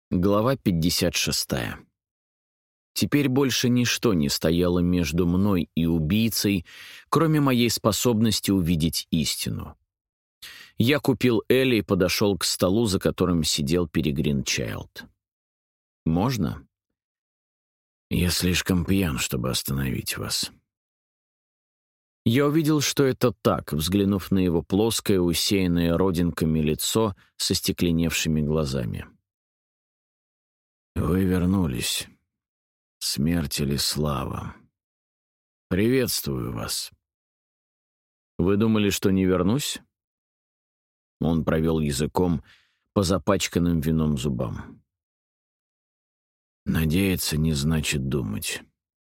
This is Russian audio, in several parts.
Глава 56. Теперь больше ничто не стояло между мной и убийцей, кроме моей способности увидеть истину. Я купил Элли и подошел к столу, за которым сидел Перегрин Чайлд. «Можно?» «Я слишком пьян, чтобы остановить вас». Я увидел, что это так, взглянув на его плоское, усеянное родинками лицо со стекленевшими глазами. «Вы вернулись. Смерть или слава? Приветствую вас». «Вы думали, что не вернусь?» Он провел языком по запачканным вином зубам. «Надеяться не значит думать.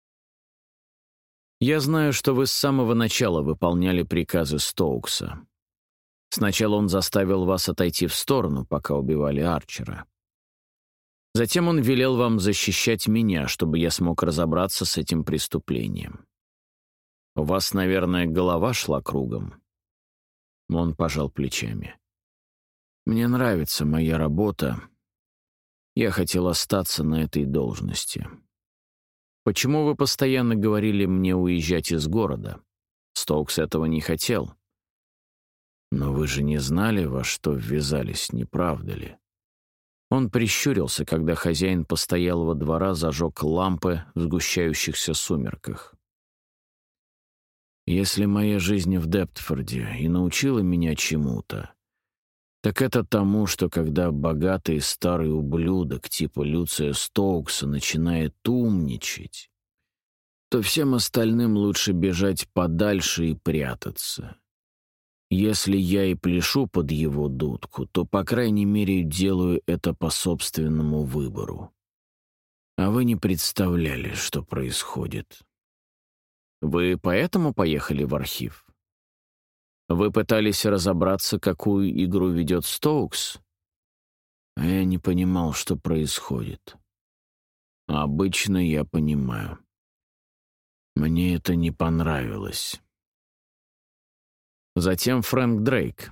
Я знаю, что вы с самого начала выполняли приказы Стоукса. Сначала он заставил вас отойти в сторону, пока убивали Арчера. Затем он велел вам защищать меня, чтобы я смог разобраться с этим преступлением. У вас, наверное, голова шла кругом». Он пожал плечами. «Мне нравится моя работа. Я хотел остаться на этой должности. Почему вы постоянно говорили мне уезжать из города? Стоукс этого не хотел. Но вы же не знали, во что ввязались, не правда ли?» Он прищурился, когда хозяин постоялого двора зажег лампы в сгущающихся сумерках. «Если моя жизнь в Дептфорде и научила меня чему-то, так это тому, что когда богатый старый ублюдок типа Люция Стоукса начинает умничать, то всем остальным лучше бежать подальше и прятаться. Если я и пляшу под его дудку, то, по крайней мере, делаю это по собственному выбору. А вы не представляли, что происходит». «Вы поэтому поехали в архив? Вы пытались разобраться, какую игру ведет Стоукс?» А я не понимал, что происходит. Обычно я понимаю. Мне это не понравилось. Затем Фрэнк Дрейк.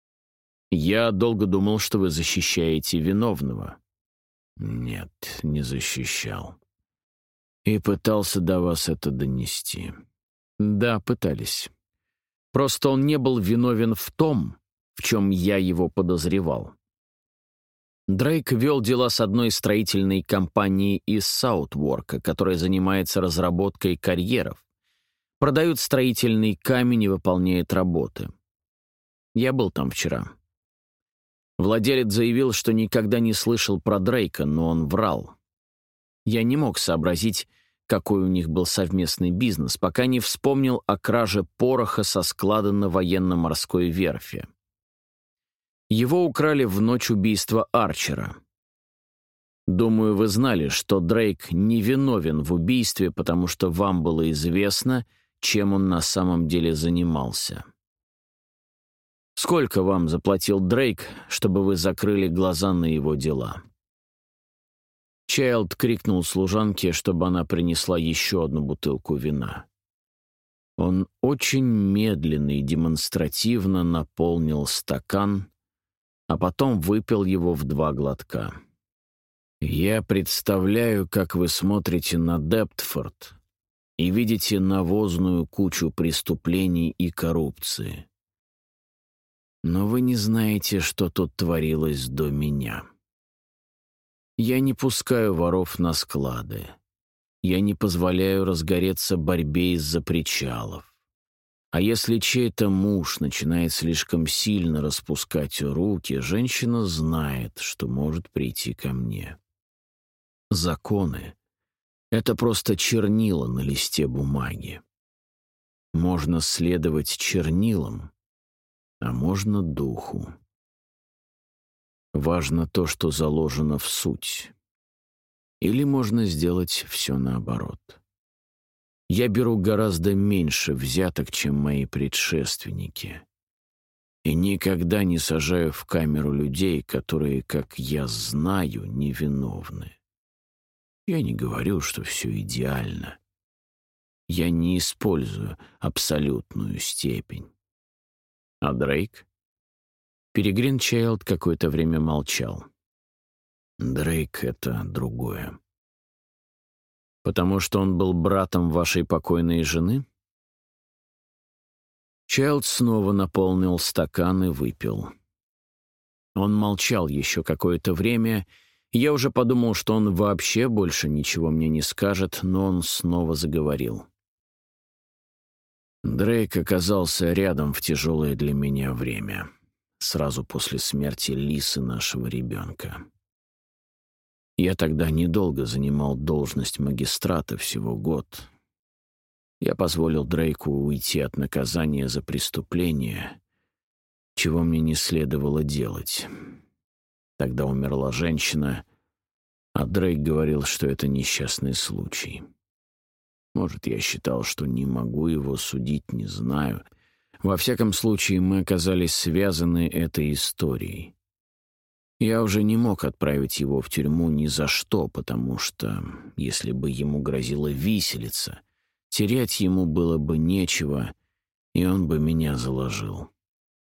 Я долго думал, что вы защищаете виновного. Нет, не защищал. И пытался до вас это донести. Да, пытались. Просто он не был виновен в том, в чем я его подозревал. Дрейк вел дела с одной строительной компанией из Саутворка, которая занимается разработкой карьеров, продают строительный камень и выполняет работы. Я был там вчера. Владелец заявил, что никогда не слышал про Дрейка, но он врал. Я не мог сообразить, какой у них был совместный бизнес, пока не вспомнил о краже пороха со склада на военно-морской верфи. Его украли в ночь убийства Арчера. Думаю, вы знали, что Дрейк невиновен в убийстве, потому что вам было известно, чем он на самом деле занимался. Сколько вам заплатил Дрейк, чтобы вы закрыли глаза на его дела?» Чайлд крикнул служанке, чтобы она принесла еще одну бутылку вина. Он очень медленно и демонстративно наполнил стакан, а потом выпил его в 2 глотка. «Я представляю, как вы смотрите на Дептфорд и видите навозную кучу преступлений и коррупции. Но вы не знаете, что тут творилось до меня. Я не пускаю воров на склады. Я не позволяю разгореться борьбе из-за причалов. А если чей-то муж начинает слишком сильно распускать руки, женщина знает, что может прийти ко мне. Законы — это просто чернила на листе бумаги. Можно следовать чернилам, а можно духу. Важно то, что заложено в суть. Или можно сделать все наоборот. Я беру гораздо меньше взяток, чем мои предшественники. И никогда не сажаю в камеру людей, которые, как я знаю, невиновны. Я не говорю, что все идеально. Я не использую абсолютную степень. А Дрейк? Перегрин Чайлд какое-то время молчал. Дрейк — это другое. Потому что он был братом вашей покойной жены? Чайлд снова наполнил стакан и выпил. Он молчал еще какое-то время, и я уже подумал, что он вообще больше ничего мне не скажет, но он снова заговорил. Дрейк оказался рядом в тяжелое для меня время, сразу после смерти Лисы, нашего ребенка. Я тогда недолго занимал должность магистрата, всего год. Я позволил Дрейку уйти от наказания за преступление, чего мне не следовало делать. Тогда умерла женщина, а Дрейк говорил, что это несчастный случай. Может, я считал, что не могу его судить, не знаю. Во всяком случае, мы оказались связаны этой историей. Я уже не мог отправить его в тюрьму ни за что, потому что, если бы ему грозила виселица, терять ему было бы нечего, и он бы меня заложил.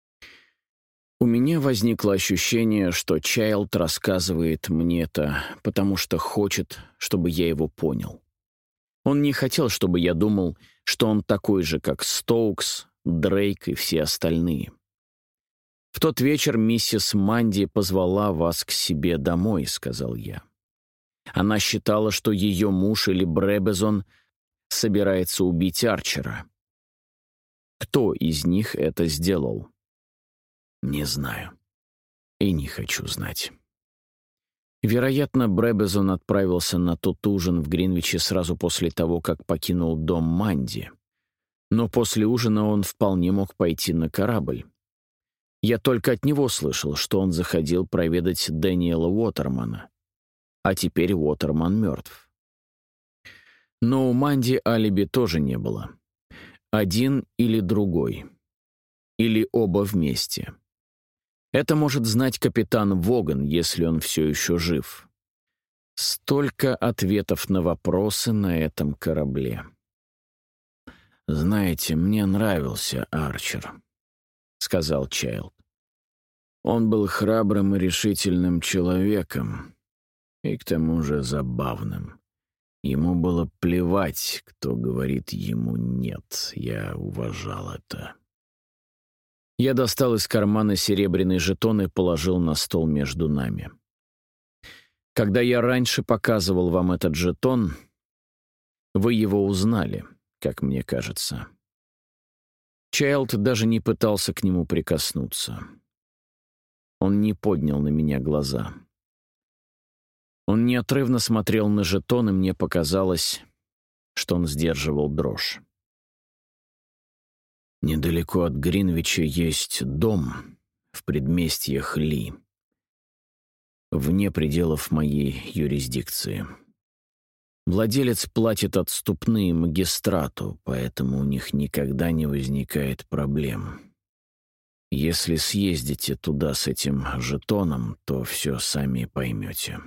У меня возникло ощущение, что Чайлд рассказывает мне это, потому что хочет, чтобы я его понял. Он не хотел, чтобы я думал, что он такой же, как Стоукс, Дрейк и все остальные. «В тот вечер миссис Манди позвала вас к себе домой», — сказал я. Она считала, что ее муж или Бребезон собирается убить Арчера. Кто из них это сделал? Не знаю. И не хочу знать. Вероятно, Бребезон отправился на тот ужин в Гринвиче сразу после того, как покинул дом Манди. Но после ужина он вполне мог пойти на корабль. Я только от него слышал, что он заходил проведать Дэниела Уотермана. А теперь Уотерман мертв. Но у Манди алиби тоже не было. Один или другой. Или оба вместе. Это может знать капитан Воган, если он все еще жив. Столько ответов на вопросы на этом корабле. «Знаете, мне нравился Арчер», — сказал Чайлд. «Он был храбрым и решительным человеком, и к тому же забавным. Ему было плевать, кто говорит ему «нет». Я уважал это». Я достал из кармана серебряный жетон и положил на стол между нами. Когда я раньше показывал вам этот жетон, вы его узнали, как мне кажется. Чайлд даже не пытался к нему прикоснуться. Он не поднял на меня глаза. Он неотрывно смотрел на жетон, и мне показалось, что он сдерживал дрожь. Недалеко от Гринвича есть дом в предместьях Ли, вне пределов моей юрисдикции. Владелец платит отступные магистрату, поэтому у них никогда не возникает проблем. Если съездите туда с этим жетоном, то все сами поймете.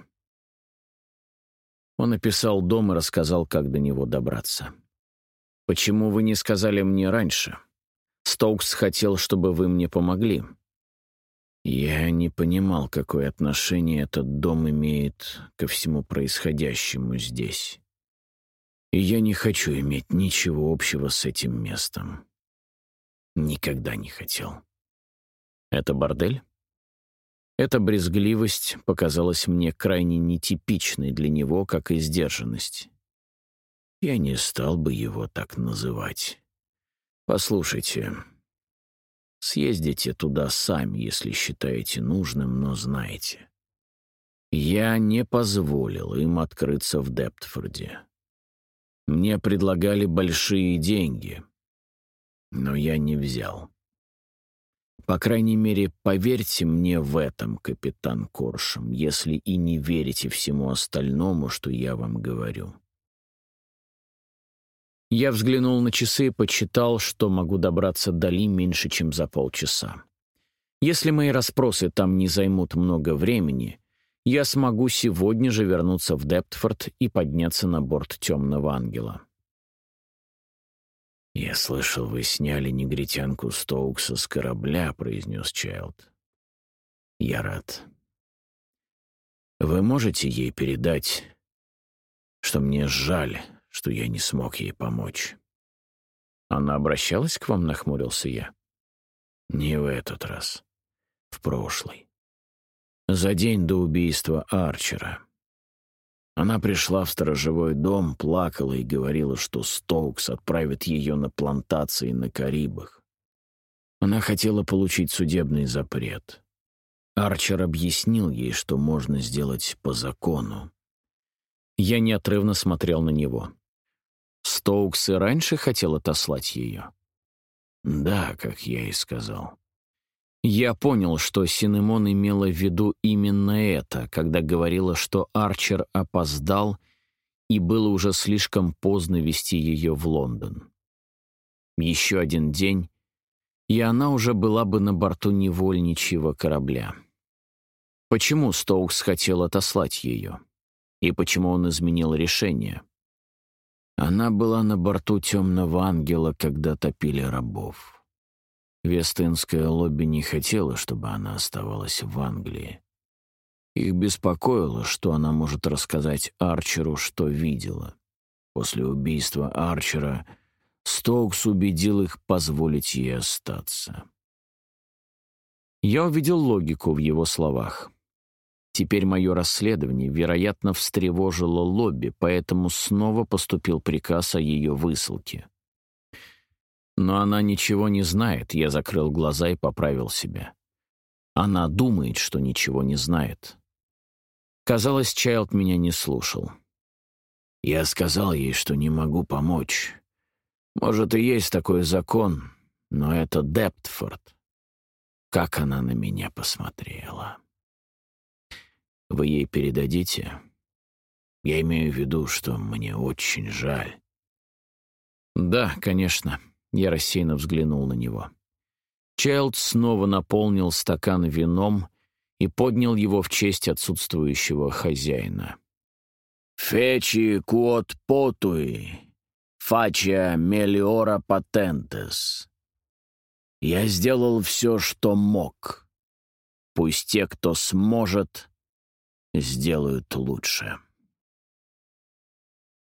Он описал дом и рассказал, как до него добраться. «Почему вы не сказали мне раньше? Стоукс хотел, чтобы вы мне помогли». Я не понимал, какое отношение этот дом имеет ко всему происходящему здесь. И я не хочу иметь ничего общего с этим местом. Никогда не хотел. Это бордель? Эта брезгливость показалась мне крайне нетипичной для него, как и сдержанность. Я не стал бы его так называть. Послушайте, съездите туда сами, если считаете нужным, но знайте. Я не позволил им открыться в Дептфорде. Мне предлагали большие деньги, но я не взял. По крайней мере, поверьте мне в этом, капитан Коршем, если и не верите всему остальному, что я вам говорю. Я взглянул на часы и подсчитал, что могу добраться до Ли меньше, чем за полчаса. Если мои расспросы там не займут много времени, я смогу сегодня же вернуться в Дептфорд и подняться на борт «Темного ангела». «Я слышал, вы сняли негритянку Стоукса с корабля», — произнес Чайлд. «Я рад». Вы можете ей передать, что мне жаль, что я не смог ей помочь?» «Она обращалась к вам?» — нахмурился я. «Не в этот раз. В прошлый. За день до убийства Арчера. Она пришла в сторожевой дом, плакала и говорила, что Стоукс отправит ее на плантации на Карибах. Она хотела получить судебный запрет. Арчер объяснил ей, что можно сделать по закону. Я неотрывно смотрел на него. Стоукс и раньше хотел отослать ее? Да, как я и сказал. Я понял, что Синемон имела в виду именно это, когда говорила, что Арчер опоздал, и было уже слишком поздно везти ее в Лондон. Еще один день, и она уже была бы на борту невольничьего корабля. Почему Стоукс хотел отослать ее? И почему он изменил решение? Она была на борту «Темного ангела», когда топили рабов. Вест-Индское лобби не хотело, чтобы она оставалась в Англии. Их беспокоило, что она может рассказать Арчеру, что видела. После убийства Арчера Стоукс убедил их позволить ей остаться. Я увидел логику в его словах. Теперь мое расследование, вероятно, встревожило лобби, поэтому снова поступил приказ о ее высылке. Но она ничего не знает, я закрыл глаза и поправил себя. Она думает, что ничего не знает. Казалось, Чайлд меня не слушал. Я сказал ей, что не могу помочь. Может, и есть такой закон, но это Дептфорд. Как она на меня посмотрела. Вы ей передадите? Я имею в виду, что мне очень жаль. Да, конечно. Я рассеянно взглянул на него. Чайлд снова наполнил стакан вином и поднял его в честь отсутствующего хозяина. «Фечи quod potui, facea meliora patentes». Я сделал все, что мог. Пусть те, кто сможет, сделают лучше.